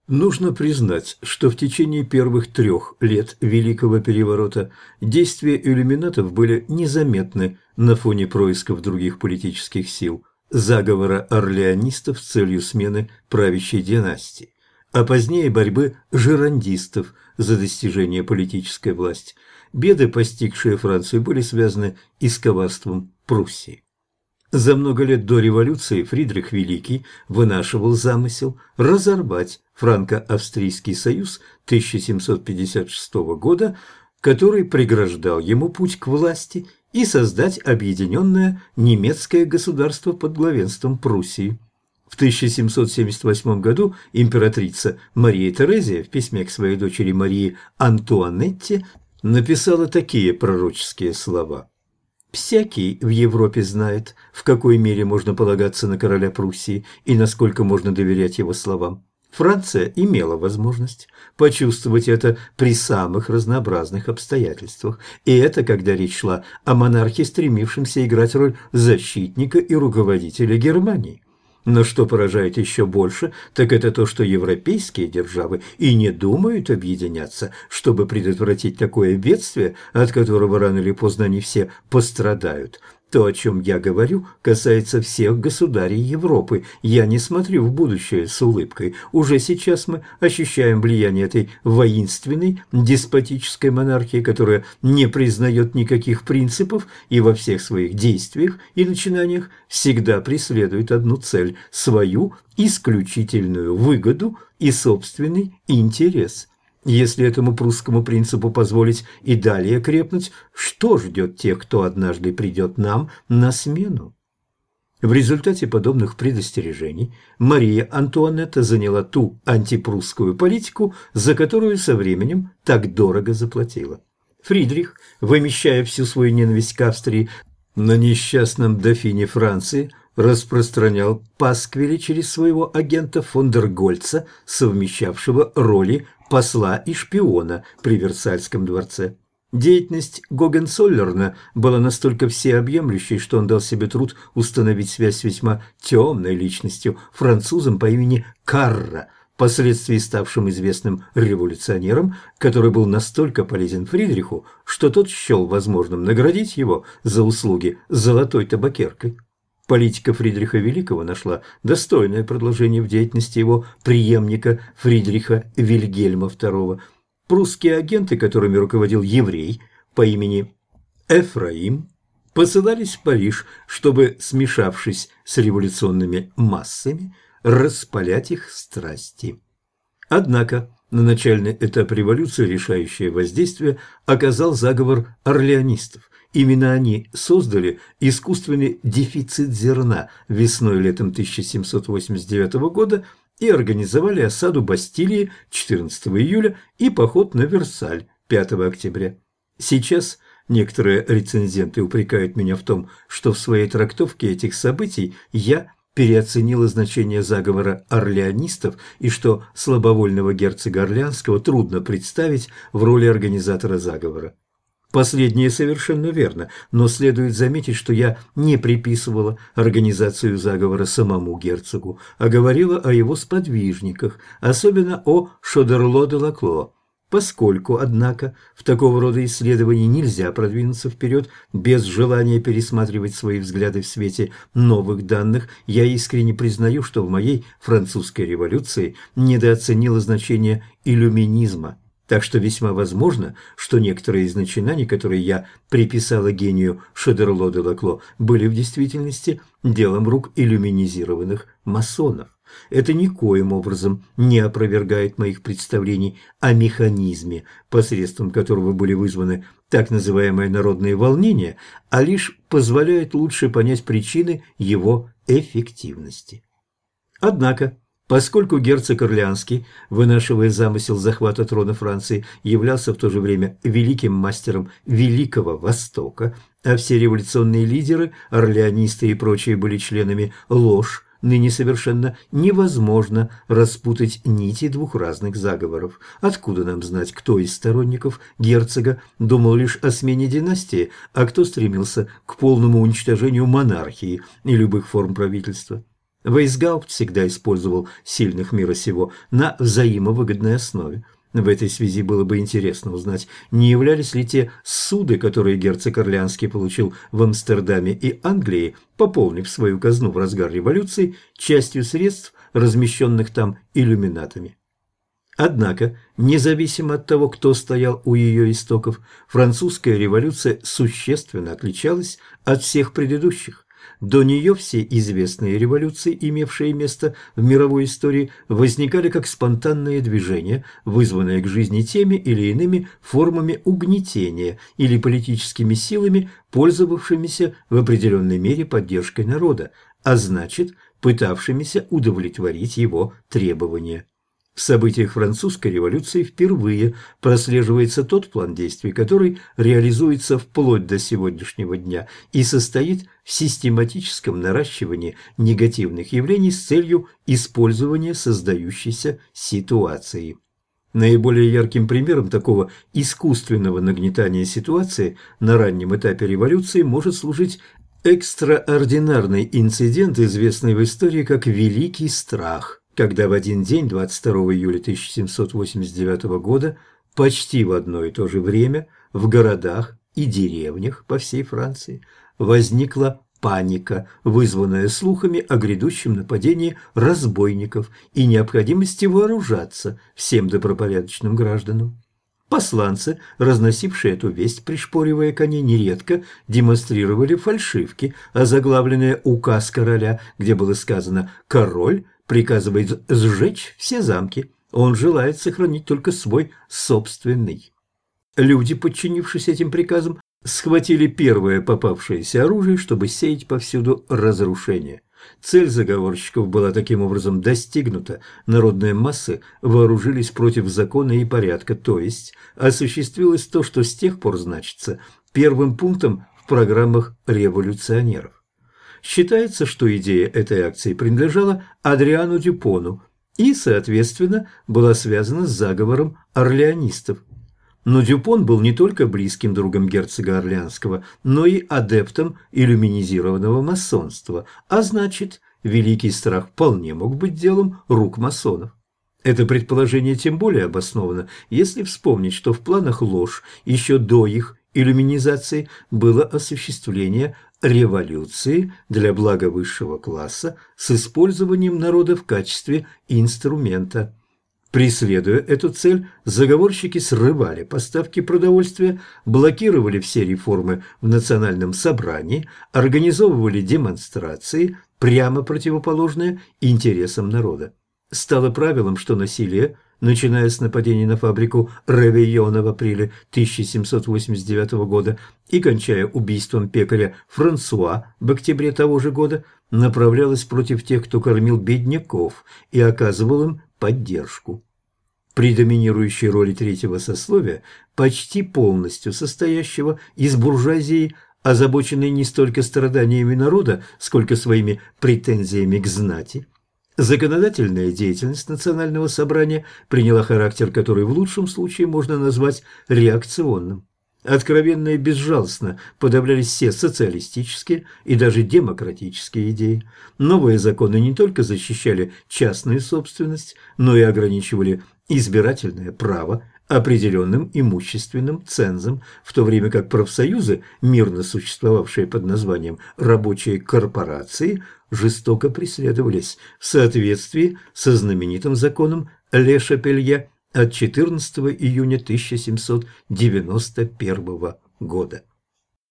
Нужно признать, что в течение первых 3 лет Великого Переворота действия иллюминатов были незаметны на фоне происков других политических сил, заговора орлеанистов с целью смены правящей династии, а позднее борьбы жерандистов за достижение политической власти. Беды, постигшие Францию, были связаны и с коварством Пруссии. За много лет до революции Фридрих Великий вынашивал замысел разорвать Франко-Австрийский союз 1756 года, который преграждал ему путь к власти, и создать объединенное немецкое государство под главенством Пруссии. В 1778 году императрица Мария Терезия в письме к своей дочери Марии Антуанетте написала такие пророческие слова: «Всякий в Европе знает, в какой мере можно полагаться на короля Пруссии и насколько можно доверять его словам. Франция имела возможность почувствовать это при самых разнообразных обстоятельствах, и это когда речь шла о монархе, стремившемся играть роль защитника и руководителя Германии. Но что поражает еще больше, так это то, что европейские державы и не думают объединяться, чтобы предотвратить такое бедствие, от которого рано или поздно они все пострадают. То, о чем я говорю, касается всех государей Европы. Я не смотрю в будущее с улыбкой. Уже сейчас мы ощущаем влияние этой воинственной, деспотической монархии, которая не признает никаких принципов и во всех своих действиях и начинаниях всегда преследует одну цель – свою исключительную выгоду и собственный интерес. Если этому прусскому принципу позволить и далее крепнуть, что ждет тех, кто однажды придет нам на смену? В результате подобных предостережений Мария Антуанетта заняла ту антипрусскую политику, за которую со временем так дорого заплатила. Фридрих, вымещая всю свою ненависть к Австрии на несчастном дофине Франции, распространял пасквили через своего агента фон дер Гольца, совмещавшего роли посла и шпиона при Версальском дворце. Деятельность Гогенцоллерна была настолько всеобъемлющей, что он дал себе труд установить связь с весьма темной личностью, французом по имени Карра, впоследствии ставшим известным революционером, который был настолько полезен Фридриху, что тот счел возможным наградить его за услуги золотой табакеркой. Политика Фридриха Великого нашла достойное продолжение в деятельности его преемника Фридриха Вильгельма II. Прусские агенты, которыми руководил еврей по имени Эфраим, посылались в Париж, чтобы, смешавшись с революционными массами, распалять их страсти. Однако на начальный этап революции решающее воздействие оказал заговор орлеанистов. Именно они создали искусственный дефицит зерна весной-летом 1789 года и организовали осаду Бастилии 14 июля и поход на Версаль 5 октября. Сейчас некоторые рецензенты упрекают меня в том, что в своей трактовке этих событий я переоценила значение заговора орлеанистов и что слабовольного герцога Орлеанского трудно представить в роли организатора заговора. Последнее совершенно верно, но следует заметить, что я не приписывала организацию заговора самому герцогу, а говорила о его сподвижниках, особенно о Шодерло де Лакло. Поскольку, однако, в такого рода исследовании нельзя продвинуться вперед без желания пересматривать свои взгляды в свете новых данных, я искренне признаю, что в моей французской революции недооценила значение иллюминизма. Так что весьма возможно, что некоторые из начинаний, которые я приписала гению Шодерло де Лакло, были в действительности делом рук иллюминизированных масонов. Это никоим образом не опровергает моих представлений о механизме, посредством которого были вызваны так называемые народные волнения, а лишь позволяет лучше понять причины его эффективности. Однако, поскольку герцог Орлеанский, вынашивая замысел захвата трона Франции, являлся в то же время великим мастером Великого Востока, а все революционные лидеры, орлеанисты и прочие были членами ложь, ныне совершенно невозможно распутать нити двух разных заговоров. Откуда нам знать, кто из сторонников герцога думал лишь о смене династии, а кто стремился к полному уничтожению монархии и любых форм правительства? Вейсгаупт всегда использовал сильных мира сего на взаимовыгодной основе. В этой связи было бы интересно узнать, не являлись ли те суды, которые герцог Орлеанский получил в Амстердаме и Англии, пополнив свою казну в разгар революции, частью средств, размещенных там иллюминатами. Однако, независимо от того, кто стоял у ее истоков, французская революция существенно отличалась от всех предыдущих. До нее все известные революции, имевшие место в мировой истории, возникали как спонтанные движения, вызванные к жизни теми или иными формами угнетения или политическими силами, пользовавшимися в определенной мере поддержкой народа, а значит, пытавшимися удовлетворить его требования. В событиях французской революции впервые прослеживается тот план действий, который реализуется вплоть до сегодняшнего дня и состоит в систематическом наращивании негативных явлений с целью использования создающейся ситуации. Наиболее ярким примером такого искусственного нагнетания ситуации на раннем этапе революции может служить экстраординарный инцидент, известный в истории как «Великий страх», когда в один день, 22 июля 1789 года, почти в одно и то же время в городах и деревнях по всей Франции возникла паника, вызванная слухами о грядущем нападении разбойников и необходимости вооружаться всем добропорядочным гражданам. Посланцы, разносившие эту весть, пришпоривая коней, нередко демонстрировали фальшивки, озаглавленные «Указ короля», где было сказано «Король приказывает сжечь все замки, он желает сохранить только свой собственный». Люди, подчинившись этим приказам, схватили первое попавшееся оружие, чтобы сеять повсюду разрушение. Цель заговорщиков была таким образом достигнута. Народные массы вооружились против закона и порядка, то есть осуществилось то, что с тех пор значится первым пунктом в программах революционеров. Считается, что идея этой акции принадлежала Адриану Дюпону и, соответственно, была связана с заговором орлеанистов. Но Дюпон был не только близким другом герцога Орлеанского, но и адептом иллюминизированного масонства, а значит, Великий Страх вполне мог быть делом рук масонов. Это предположение тем более обосновано, если вспомнить, что в планах ложь еще до их иллюминизации было осуществление революции для блага высшего класса с использованием народа в качестве инструмента. Преследуя эту цель, заговорщики срывали поставки продовольствия, блокировали все реформы в национальном собрании, организовывали демонстрации, прямо противоположные интересам народа. Стало правилом, что насилие, начиная с нападений на фабрику Ревейона в апреле 1789 года и кончая убийством пекаря Франсуа в октябре того же года, направлялось против тех, кто кормил бедняков и оказывал им поддержку. При доминирующей роли третьего сословия, почти полностью состоящего из буржуазии, озабоченной не столько страданиями народа, сколько своими претензиями к знати, законодательная деятельность национального собрания приняла характер, который в лучшем случае можно назвать реакционным. Откровенно и безжалостно подавлялись все социалистические и даже демократические идеи. Новые законы не только защищали частную собственность, но и ограничивали избирательное право определенным имущественным цензом, в то время как профсоюзы, мирно существовавшие под названием «рабочие корпорации», жестоко преследовались в соответствии со знаменитым законом Ле Шапелье от 14 июня 1791 года.